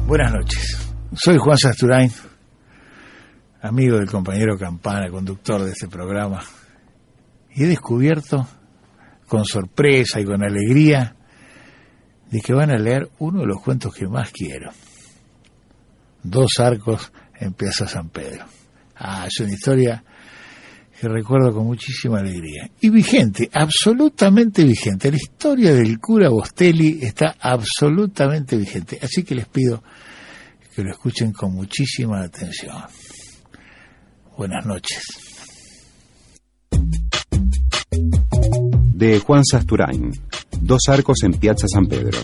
Buenas noches, soy Juan Sasturain, amigo del compañero Campana, conductor de este programa, y he descubierto con sorpresa y con alegría de que van a leer uno de los cuentos que más quiero, Dos arcos en Piazza San Pedro. Es una historia que recuerdo con muchísima alegría y vigente, absolutamente vigente. La historia del cura Bostelli está absolutamente vigente, así que les pido que lo escuchen con muchísima atención. Buenas noches. De Juan Sasturain, Dos arcos en Piazza San Pedro.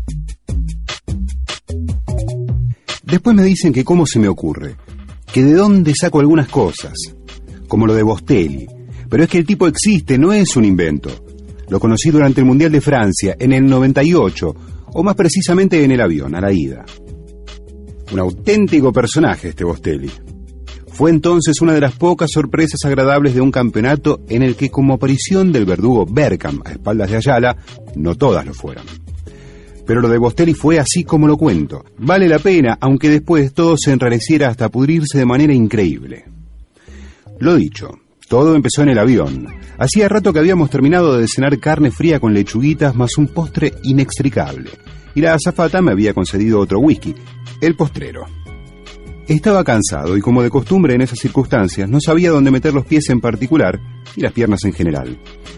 Después me dicen que cómo se me ocurre, que de dónde saco algunas cosas, como lo de Bostelli. Pero es que el tipo existe, no es un invento. Lo conocí durante el Mundial de Francia, en el 98, o más precisamente en el avión, a la ida. Un auténtico personaje este Bostelli. Fue entonces una de las pocas sorpresas agradables de un campeonato en el que, como aparición del verdugo Bergkamp a espaldas de Ayala, no todas lo fueron. Pero lo de Bostelli fue así como lo cuento. Vale la pena, aunque después todo se enrareciera hasta pudrirse de manera increíble. Lo dicho, todo empezó en el avión. Hacía rato que habíamos terminado de cenar carne fría con lechuguitas más un postre inextricable. Y la azafata me había concedido otro whisky, el postrero. Estaba cansado y, como de costumbre en esas circunstancias, no sabía dónde meter los pies en particular y las piernas en general.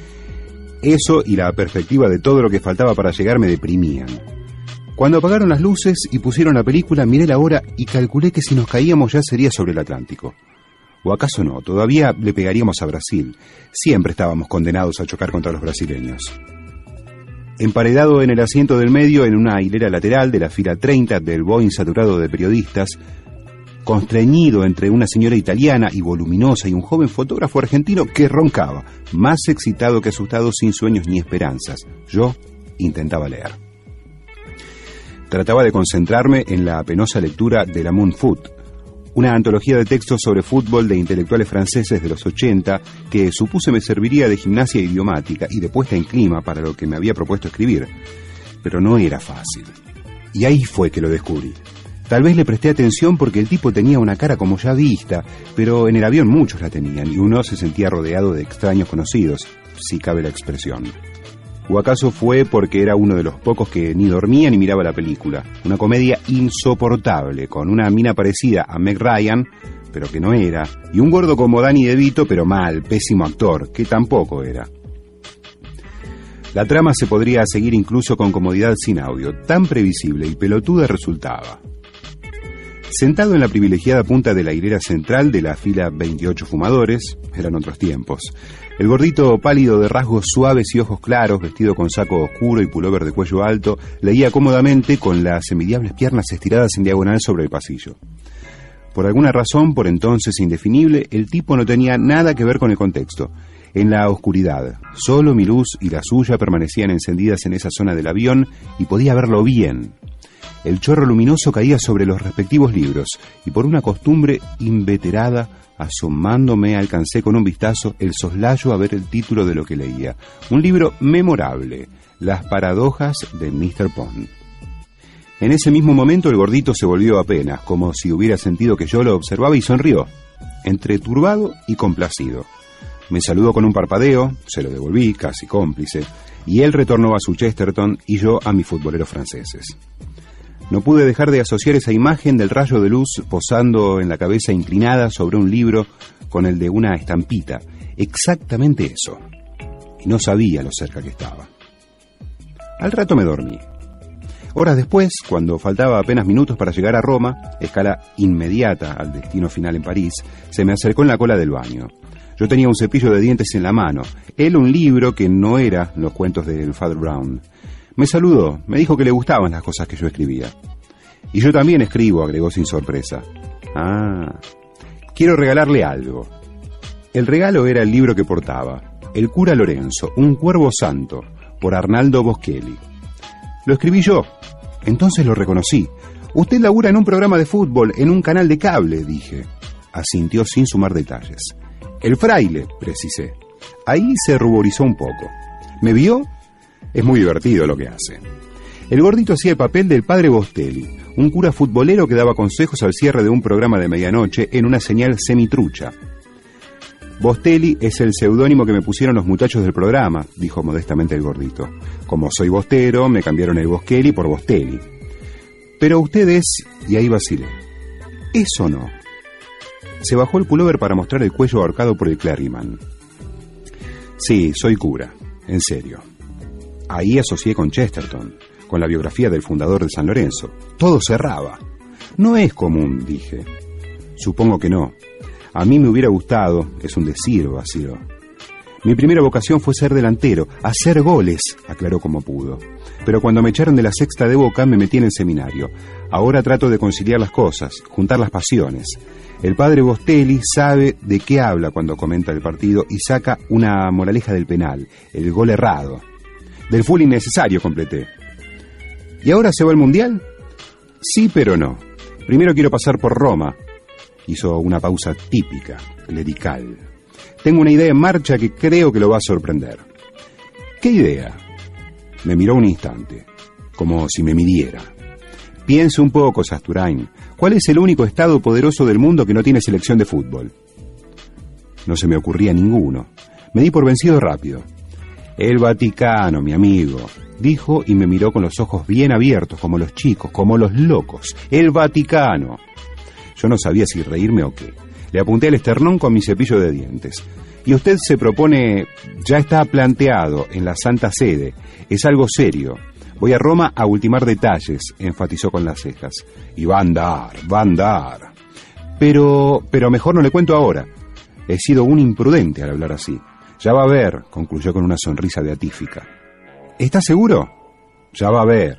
Eso y la perspectiva de todo lo que faltaba para llegar me deprimían. Cuando apagaron las luces y pusieron la película, miré la hora y calculé que si nos caíamos ya sería sobre el Atlántico. ¿O acaso no? Todavía le pegaríamos a Brasil. Siempre estábamos condenados a chocar contra los brasileños. Emparedado en el asiento del medio, en una hilera lateral de la fila 30 del Boeing saturado de periodistas, constreñido entre una señora italiana y voluminosa y un joven fotógrafo argentino que roncaba, más excitado que asustado, sin sueños ni esperanzas. Yo intentaba leer. Trataba de concentrarme en la penosa lectura de La Moon Foot, una antología de textos sobre fútbol de intelectuales franceses de los 80 que supuse me serviría de gimnasia idiomática y de puesta en clima para lo que me había propuesto escribir. Pero no era fácil. Y ahí fue que lo descubrí. Tal vez le presté atención porque el tipo tenía una cara como ya vista, pero en el avión muchos la tenían y uno se sentía rodeado de extraños conocidos, si cabe la expresión. ¿O acaso fue porque era uno de los pocos que ni dormía ni miraba la película? Una comedia insoportable, con una mina parecida a Meg Ryan, pero que no era, y un gordo como Danny DeVito, pero mal, pésimo actor, que tampoco era. La trama se podría seguir incluso con comodidad sin audio, tan previsible y pelotuda resultaba. Sentado en la privilegiada punta de la hilera central de la fila 28 fumadores, eran otros tiempos, el gordito pálido de rasgos suaves y ojos claros, vestido con saco oscuro y pullover de cuello alto, leía cómodamente con las envidiables piernas estiradas en diagonal sobre el pasillo. Por alguna razón, por entonces indefinible, el tipo no tenía nada que ver con el contexto. En la oscuridad, solo mi luz y la suya permanecían encendidas en esa zona del avión y podía verlo bien. El chorro luminoso caía sobre los respectivos libros y por una costumbre inveterada, asomándome, alcancé con un vistazo el soslayo a ver el título de lo que leía. Un libro memorable, Las paradojas de Mr. Pond. En ese mismo momento el gordito se volvió apenas, como si hubiera sentido que yo lo observaba y sonrió, entre turbado y complacido. Me saludó con un parpadeo, se lo devolví, casi cómplice, y él retornó a su Chesterton y yo a mis futboleros franceses. No pude dejar de asociar esa imagen del rayo de luz posando en la cabeza inclinada sobre un libro con el de una estampita. Exactamente eso. Y no sabía lo cerca que estaba. Al rato me dormí. Horas después, cuando faltaba apenas minutos para llegar a Roma, escala inmediata al destino final en París, se me acercó en la cola del baño. Yo tenía un cepillo de dientes en la mano, él un libro que no era los cuentos del Father Brown. Me saludó, me dijo que le gustaban las cosas que yo escribía. Y yo también escribo, agregó sin sorpresa. Quiero regalarle algo. El regalo era el libro que portaba, El cura Lorenzo, un cuervo santo, por Arnaldo Boschelli. Lo escribí yo, entonces lo reconocí. Usted labura en un programa de fútbol, en un canal de cable, dije. Asintió sin sumar detalles. El fraile, precisé. Ahí se ruborizó un poco. ¿Me vio? Es muy divertido lo que hace. El gordito hacía el papel del padre Bostelli, un cura futbolero que daba consejos al cierre de un programa de medianoche en una señal semitrucha. Bostelli es el seudónimo que me pusieron los muchachos del programa, dijo modestamente el gordito. Como soy bostero, me cambiaron el Bostelli por Bostelli. Pero usted es... y ahí vacilé. Eso no. Se bajó el pullover para mostrar el cuello ahorcado por el Clergyman. Sí, soy cura, en serio. Ahí asocié con Chesterton, con la biografía del fundador de San Lorenzo. Todo cerraba. No es común, dije. Supongo que no. A mí me hubiera gustado, es un decir, vaciló. Mi primera vocación fue ser delantero, hacer goles, aclaró como pudo. Pero cuando me echaron de la Sexta de Boca me metí en el seminario. Ahora trato de conciliar las cosas, juntar las pasiones. El padre Bostelli sabe de qué habla cuando comenta el partido y saca una moraleja del penal, el gol errado. Del fútbol innecesario, completé. ¿Y ahora se va al Mundial? Sí, pero no. Primero quiero pasar por Roma. Hizo una pausa típica, clerical. Tengo una idea en marcha que creo que lo va a sorprender. ¿Qué idea? Me miró un instante, como si me midiera. Piense un poco, Sasturain. ¿Cuál es el único estado poderoso del mundo que no tiene selección de fútbol? No se me ocurría ninguno. Me di por vencido rápido. El Vaticano, mi amigo, dijo y me miró con los ojos bien abiertos, como los chicos, como los locos. El Vaticano. Yo no sabía si reírme o qué. Le apunté al esternón con mi cepillo de dientes. Y usted se propone, ya está planteado en la Santa Sede. Es algo serio. Voy a Roma a ultimar detalles, enfatizó con las cejas. Y va a andar. Pero mejor no le cuento ahora. He sido un imprudente al hablar así. Ya va a ver, concluyó con una sonrisa beatífica. ¿Está seguro? Ya va a ver.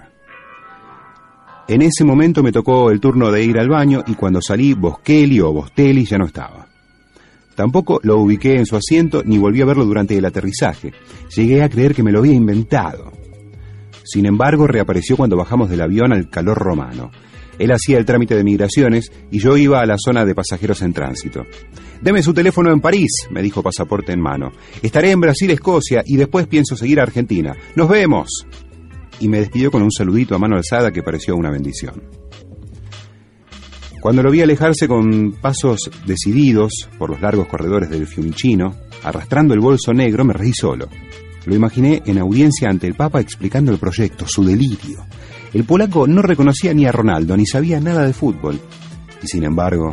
En ese momento me tocó el turno de ir al baño y cuando salí, Bostelli ya no estaba. Tampoco lo ubiqué en su asiento ni volví a verlo durante el aterrizaje. Llegué a creer que me lo había inventado. Sin embargo, reapareció cuando bajamos del avión al calor romano. Él hacía el trámite de migraciones y yo iba a la zona de pasajeros en tránsito. «Deme su teléfono en París», me dijo pasaporte en mano. «Estaré en Brasil, Escocia y después pienso seguir a Argentina. ¡Nos vemos!» Y me despidió con un saludito a mano alzada que pareció una bendición. Cuando lo vi alejarse con pasos decididos por los largos corredores del Fiumicino, arrastrando el bolso negro, me reí solo. Lo imaginé en audiencia ante el Papa explicando el proyecto, su delirio. El polaco no reconocía ni a Ronaldo, ni sabía nada de fútbol. Y sin embargo,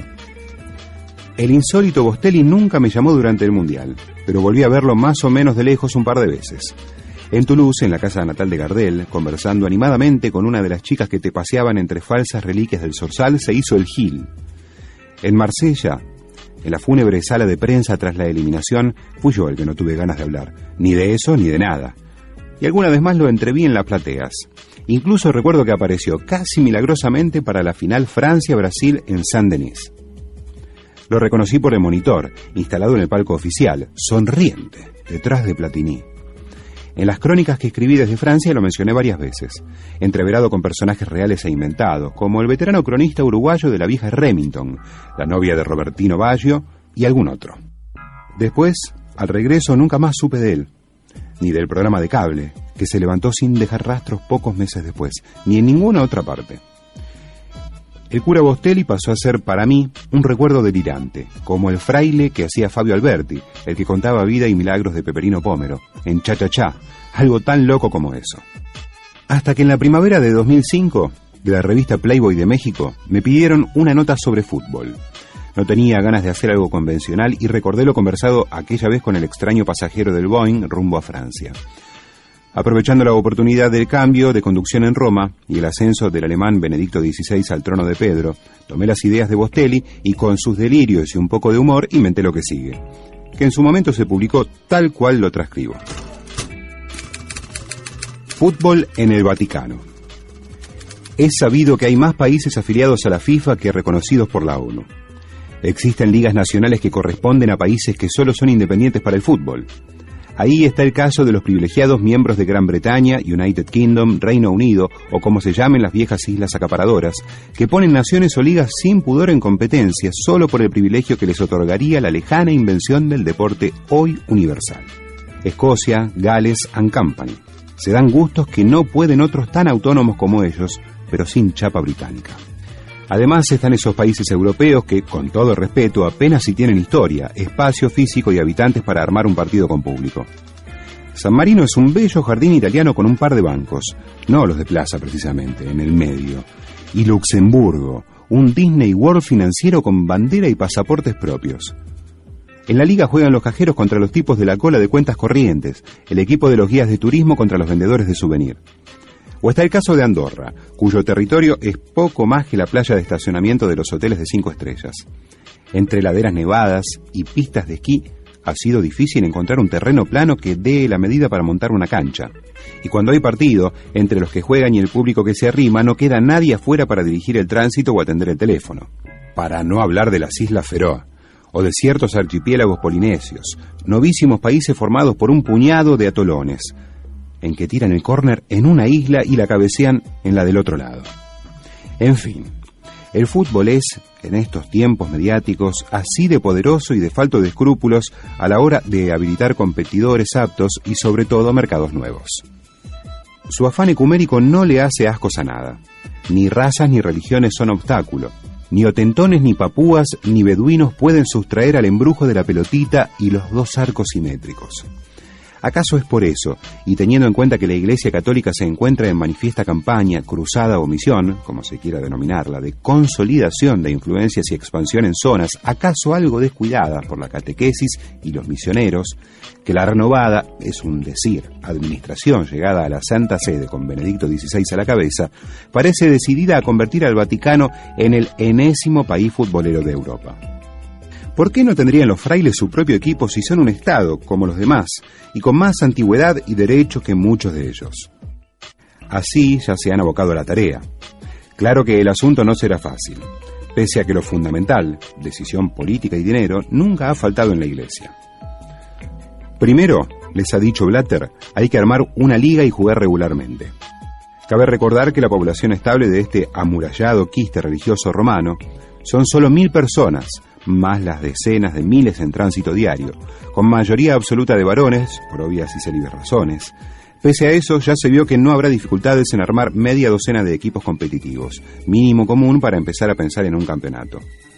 el insólito Bostelli nunca me llamó durante el Mundial, pero volví a verlo más o menos de lejos un par de veces. En Toulouse, en la casa natal de Gardel, conversando animadamente con una de las chicas que te paseaban entre falsas reliquias del Zorzal, se hizo el gil. En Marsella, en la fúnebre sala de prensa tras la eliminación, fui yo el que no tuve ganas de hablar, ni de eso ni de nada. Y alguna vez más lo entreví en las plateas. Incluso recuerdo que apareció casi milagrosamente para la final Francia-Brasil en Saint-Denis. Lo reconocí por el monitor, instalado en el palco oficial, sonriente, detrás de Platini. En las crónicas que escribí desde Francia lo mencioné varias veces, entreverado con personajes reales e inventados, como el veterano cronista uruguayo de la vieja Remington, la novia de Robertino Baggio y algún otro. Después, al regreso, nunca más supe de él, ni del programa de cable, que se levantó sin dejar rastros pocos meses después, ni en ninguna otra parte. El cura Bostelli pasó a ser para mí un recuerdo delirante, como el fraile que hacía Fabio Alberti, el que contaba vida y milagros de Peperino Pómero, en Cha Cha Cha, algo tan loco como eso. Hasta que en la primavera de 2005, de la revista Playboy de México, me pidieron una nota sobre fútbol. No tenía ganas de hacer algo convencional y recordé lo conversado aquella vez con el extraño pasajero del Boeing rumbo a Francia. Aprovechando la oportunidad del cambio de conducción en Roma y el ascenso del alemán Benedicto XVI al trono de Pedro, tomé las ideas de Bostelli y con sus delirios y un poco de humor inventé lo que sigue, que en su momento se publicó tal cual lo transcribo. Fútbol en el Vaticano. Es sabido que hay más países afiliados a la FIFA que reconocidos por la ONU. Existen ligas nacionales que corresponden a países que solo son independientes para el fútbol. Ahí está el caso de los privilegiados miembros de Gran Bretaña, United Kingdom, Reino Unido, o como se llamen las viejas islas acaparadoras, que ponen naciones o ligas sin pudor en competencia solo por el privilegio que les otorgaría la lejana invención del deporte hoy universal. Escocia, Gales and Company. Se dan gustos que no pueden otros tan autónomos como ellos, pero sin chapa británica. Además están esos países europeos que, con todo respeto, apenas si tienen historia, espacio físico y habitantes para armar un partido con público. San Marino es un bello jardín italiano con un par de bancos, no los de plaza precisamente, en el medio. Y Luxemburgo, un Disney World financiero con bandera y pasaportes propios. En la liga juegan los cajeros contra los tipos de la cola de cuentas corrientes, el equipo de los guías de turismo contra los vendedores de souvenir. O está el caso de Andorra, cuyo territorio es poco más que la playa de estacionamiento de los hoteles de 5 estrellas. Entre laderas nevadas y pistas de esquí, ha sido difícil encontrar un terreno plano que dé la medida para montar una cancha. Y cuando hay partido, entre los que juegan y el público que se arrima, no queda nadie afuera para dirigir el tránsito o atender el teléfono. Para no hablar de las Islas Feroe, o de ciertos archipiélagos polinesios, novísimos países formados por un puñado de atolones, en que tiran el córner en una isla y la cabecean en la del otro lado. En fin, el fútbol es, en estos tiempos mediáticos, así de poderoso y de falto de escrúpulos a la hora de habilitar competidores aptos y sobre todo mercados nuevos. Su afán ecumérico no le hace ascos a nada. Ni razas ni religiones son obstáculo. Ni otentones, ni papúas, ni beduinos pueden sustraer al embrujo de la pelotita y los dos arcos simétricos. ¿Acaso es por eso, y teniendo en cuenta que la Iglesia Católica se encuentra en manifiesta campaña, cruzada o misión, como se quiera denominarla, de consolidación de influencias y expansión en zonas, acaso algo descuidadas por la catequesis y los misioneros, que la renovada, es un decir, administración llegada a la Santa Sede con Benedicto XVI a la cabeza, parece decidida a convertir al Vaticano en el enésimo país futbolero de Europa? ¿Por qué no tendrían los frailes su propio equipo si son un Estado, como los demás, y con más antigüedad y derechos que muchos de ellos? Así ya se han abocado a la tarea. Claro que el asunto no será fácil, pese a que lo fundamental, decisión política y dinero, nunca ha faltado en la Iglesia. Primero, les ha dicho Blatter, hay que armar una liga y jugar regularmente. Cabe recordar que la población estable de este amurallado quiste religioso romano son solo 1000 personas, más las decenas de miles en tránsito diario, con mayoría absoluta de varones, por obvias y célibes razones. Pese a eso, ya se vio que no habrá dificultades en armar media docena de equipos competitivos, mínimo común para empezar a pensar en un campeonato.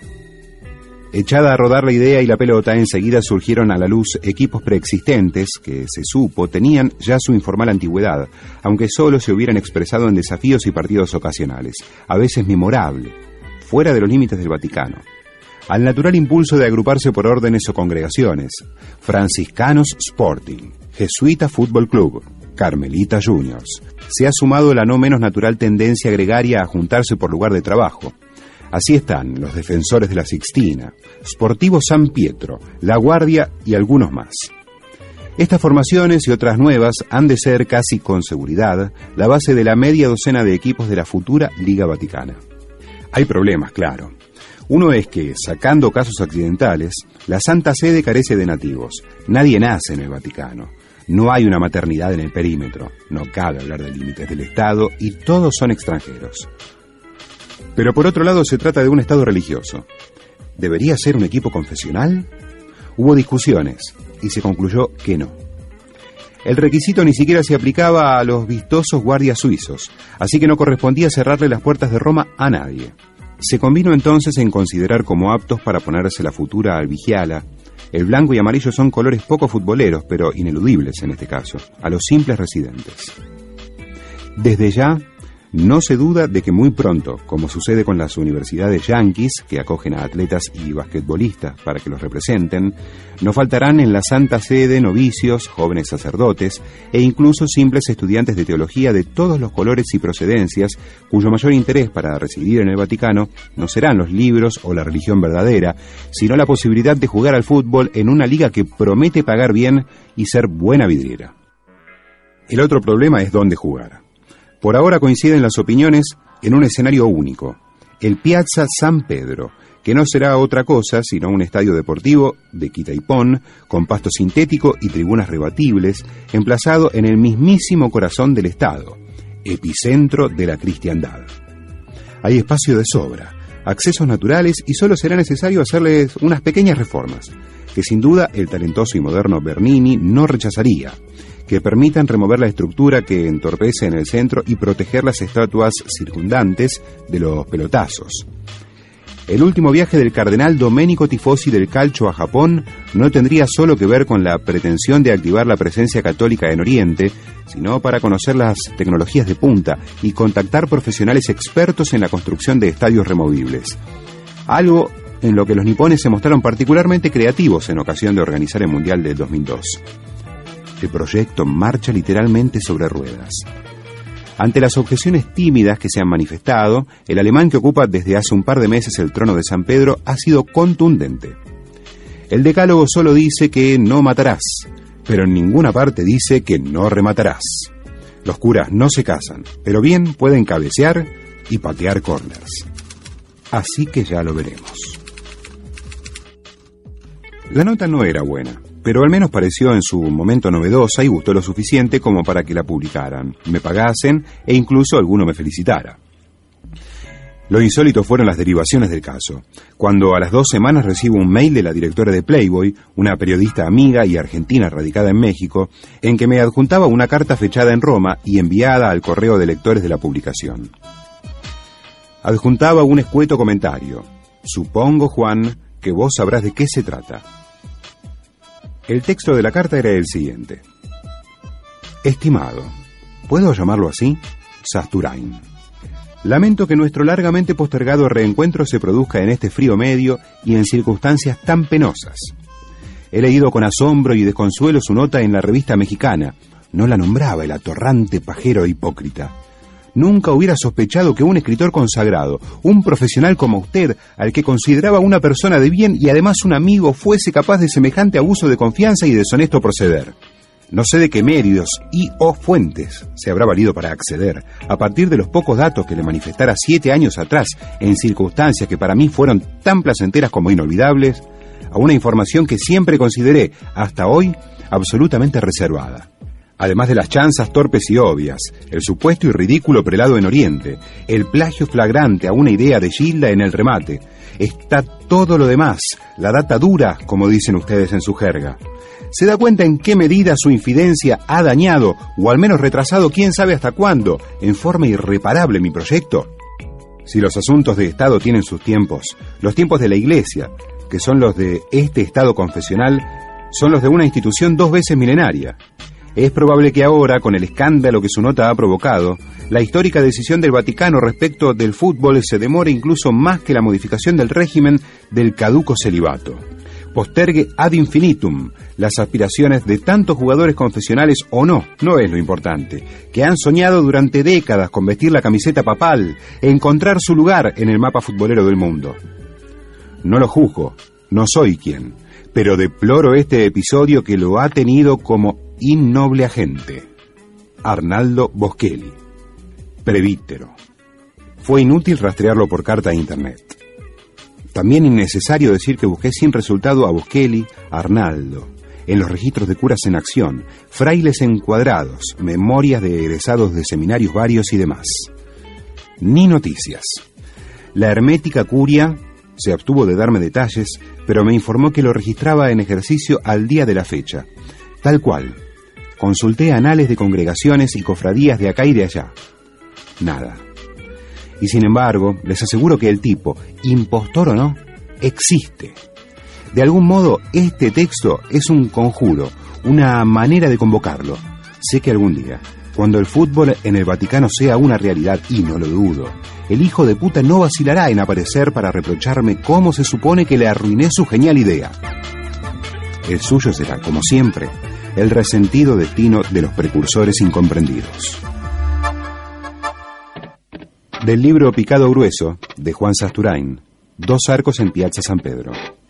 Echada a rodar la idea y la pelota, enseguida surgieron a la luz equipos preexistentes que, se supo, tenían ya su informal antigüedad, aunque solo se hubieran expresado en desafíos y partidos ocasionales, a veces memorable, fuera de los límites del Vaticano. Al natural impulso de agruparse por órdenes o congregaciones: Franciscanos Sporting, Jesuita Fútbol Club, Carmelita Juniors. Se ha sumado la no menos natural tendencia gregaria a juntarse por lugar de trabajo. Así están los Defensores de la Sixtina, Sportivo San Pietro, La Guardia y algunos más. Estas formaciones y otras nuevas han de ser, casi con seguridad, la base de la media docena de equipos de la futura Liga Vaticana. Hay problemas, claro. Uno es que, sacando casos accidentales, la Santa Sede carece de nativos. Nadie nace en el Vaticano. No hay una maternidad en el perímetro. No cabe hablar de límites del Estado y todos son extranjeros. Pero por otro lado se trata de un Estado religioso. ¿Debería ser un equipo confesional? Hubo discusiones y se concluyó que no. El requisito ni siquiera se aplicaba a los vistosos guardias suizos, así que no correspondía cerrarle las puertas de Roma a nadie. Se convino entonces en considerar como aptos para ponerse la futura albigiala. El blanco y amarillo son colores poco futboleros, pero ineludibles en este caso, a los simples residentes. Desde ya, no se duda de que muy pronto, como sucede con las universidades yanquis, que acogen a atletas y basquetbolistas para que los representen, no faltarán en la Santa Sede novicios, jóvenes sacerdotes e incluso simples estudiantes de teología de todos los colores y procedencias, cuyo mayor interés para residir en el Vaticano no serán los libros o la religión verdadera, sino la posibilidad de jugar al fútbol en una liga que promete pagar bien y ser buena vidriera. El otro problema es dónde jugar. Por ahora coinciden las opiniones en un escenario único, el Piazza San Pedro, que no será otra cosa sino un estadio deportivo de quita y pon, con pasto sintético y tribunas rebatibles, emplazado en el mismísimo corazón del Estado, epicentro de la cristiandad. Hay espacio de sobra, accesos naturales y solo será necesario hacerles unas pequeñas reformas, que sin duda el talentoso y moderno Bernini no rechazaría, que permitan remover la estructura que entorpece en el centro y proteger las estatuas circundantes de los pelotazos. El último viaje del cardenal Domenico Tifosi del calcio a Japón no tendría solo que ver con la pretensión de activar la presencia católica en Oriente, sino para conocer las tecnologías de punta y contactar profesionales expertos en la construcción de estadios removibles. Algo en lo que los nipones se mostraron particularmente creativos en ocasión de organizar el Mundial del 2002. El proyecto marcha literalmente sobre ruedas. Ante las objeciones tímidas que se han manifestado, el alemán que ocupa desde hace un par de meses el trono de San Pedro ha sido contundente. El decálogo solo dice que no matarás, pero en ninguna parte dice que no rematarás. Los curas no se casan, pero bien pueden cabecear y patear corners. Así que ya lo veremos. La nota no era buena, pero al menos pareció en su momento novedosa y gustó lo suficiente como para que la publicaran, me pagasen e incluso alguno me felicitara. Lo insólito fueron las derivaciones del caso. Cuando a las 2 semanas recibo un mail de la directora de Playboy, una periodista amiga y argentina radicada en México, en que me adjuntaba una carta fechada en Roma y enviada al correo de lectores de la publicación. Adjuntaba un escueto comentario. Supongo, Juan, que vos sabrás de qué se trata. El texto de la carta era el siguiente. Estimado, ¿puedo llamarlo así? Sasturain. Lamento que nuestro largamente postergado reencuentro se produzca en este frío medio y en circunstancias tan penosas. He leído con asombro y desconsuelo su nota en la revista mexicana. No la nombraba el atorrante pajero hipócrita. Nunca hubiera sospechado que un escritor consagrado, un profesional como usted, al que consideraba una persona de bien y además un amigo, fuese capaz de semejante abuso de confianza y deshonesto proceder. No sé de qué medios y o fuentes se habrá valido para acceder, a partir de los pocos datos que le manifestara 7 años atrás, en circunstancias que para mí fueron tan placenteras como inolvidables, a una información que siempre consideré, hasta hoy, absolutamente reservada. Además de las chanzas torpes y obvias, el supuesto y ridículo prelado en Oriente, el plagio flagrante a una idea de Gilda en el remate, está todo lo demás, la data dura, como dicen ustedes en su jerga. ¿Se da cuenta en qué medida su infidencia ha dañado, o al menos retrasado quién sabe hasta cuándo, en forma irreparable mi proyecto? Si los asuntos de Estado tienen sus tiempos, los tiempos de la Iglesia, que son los de este Estado confesional, son los de una institución 2 veces milenaria. Es probable que ahora, con el escándalo que su nota ha provocado, la histórica decisión del Vaticano respecto del fútbol se demore incluso más que la modificación del régimen del caduco celibato. Postergue ad infinitum las aspiraciones de tantos jugadores confesionales o no es lo importante, que han soñado durante décadas con vestir la camiseta papal e encontrar su lugar en el mapa futbolero del mundo. No lo juzgo, no soy quien, pero deploro este episodio que lo ha tenido como innoble agente. Arnaldo Boschelli. Presbítero. Fue inútil rastrearlo por carta a internet. También innecesario decir que busqué sin resultado a Boschelli, Arnaldo, en los registros de curas en acción, frailes encuadrados, memorias de egresados de seminarios varios y demás. Ni noticias. La hermética curia se abstuvo de darme detalles, pero me informó que lo registraba en ejercicio al día de la fecha. Tal cual. Consulté anales de congregaciones y cofradías de acá y de allá. Nada. Y sin embargo, les aseguro que el tipo, impostor o no, existe. De algún modo, este texto es un conjuro, una manera de convocarlo. Sé que algún día, cuando el fútbol en el Vaticano sea una realidad, y no lo dudo, el hijo de puta no vacilará en aparecer para reprocharme cómo se supone que le arruiné su genial idea. El suyo será, como siempre, el resentido destino de los precursores incomprendidos. Del libro Picado Grueso, de Juan Sasturain, 2 arcos en Piazza San Pedro.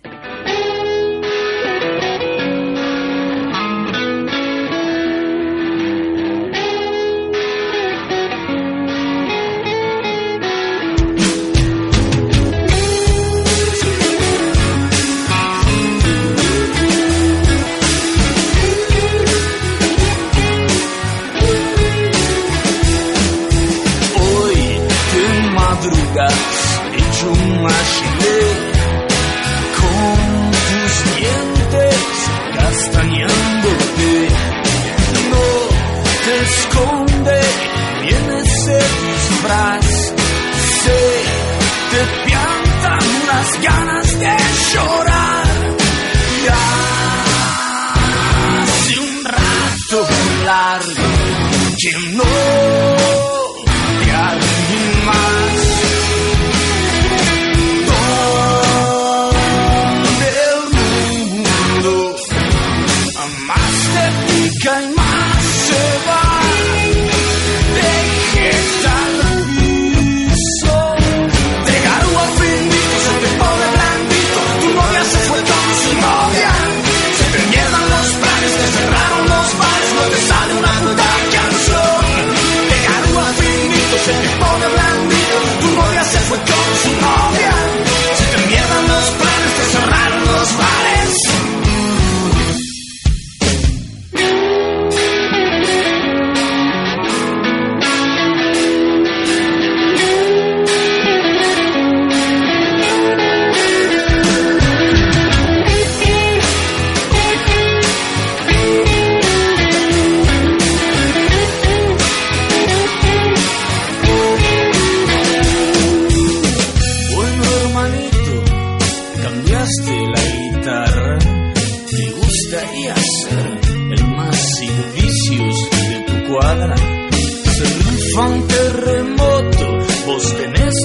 Hecho un machilé con tus dientes castañándote. No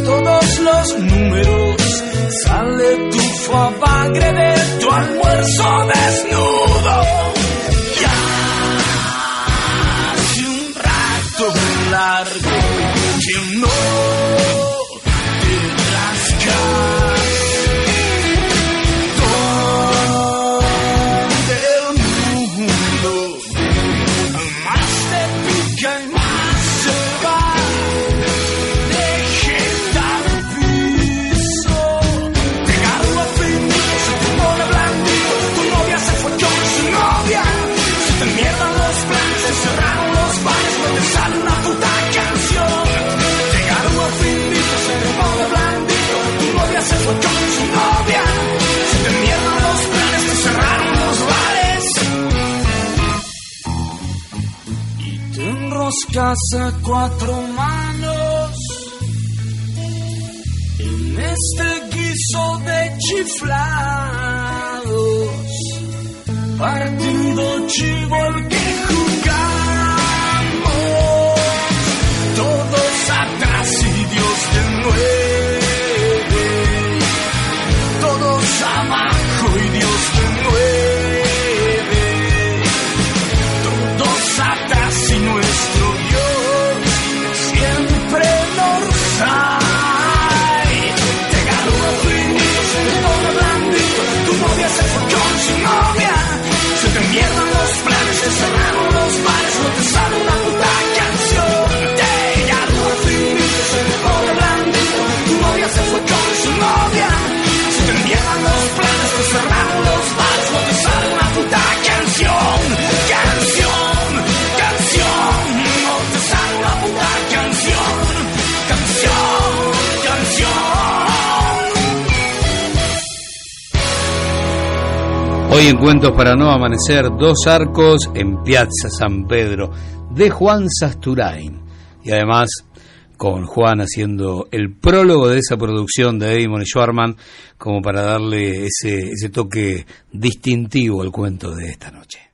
todos los números. Sale tu foie bagre de tu almuerzo desnudo. Ya hace un rato largo que no te rascas todo el mundo. Más te pica y más se va. Deje al piso, pegarlo a finito, se te pone blandito. Tu novia se fue con su novia. Se te mierdan los planes, se cerraron los bares, no te sale una puta canción. Pegarlo a finito, se te pone blandito. Tu novia se fue con su novia. Se te mierdan los planes, se cerraron los bares. Y te enroscas a cuatro manos en este guiso de chiflados. Partido chivo el que jugamos, todos atrás y Dios de nueve, todos abajo y Dios de nueve, todos atrás y nuestro Dios siempre nos hay. Te ganó el finito, se te pone blandito, tu novia se fue con su novia. Se te mierdan los planes, se cerraron los bares, no te sale una puta canción. Te ganó el finito, se te pone blandito, tu novia se fue con su novia. Se te mierdan los planes, se cerraron los bares, no te sale una puta canción. Canción, canción, no te sale una puta canción. Canción, canción. Hoy en Cuentos para no amanecer, Dos arcos en Piazza San Pedro, de Juan Sasturain. Y además con Juan haciendo el prólogo de esa producción de Damon y Schwartzman, como para darle ese toque distintivo al cuento de esta noche.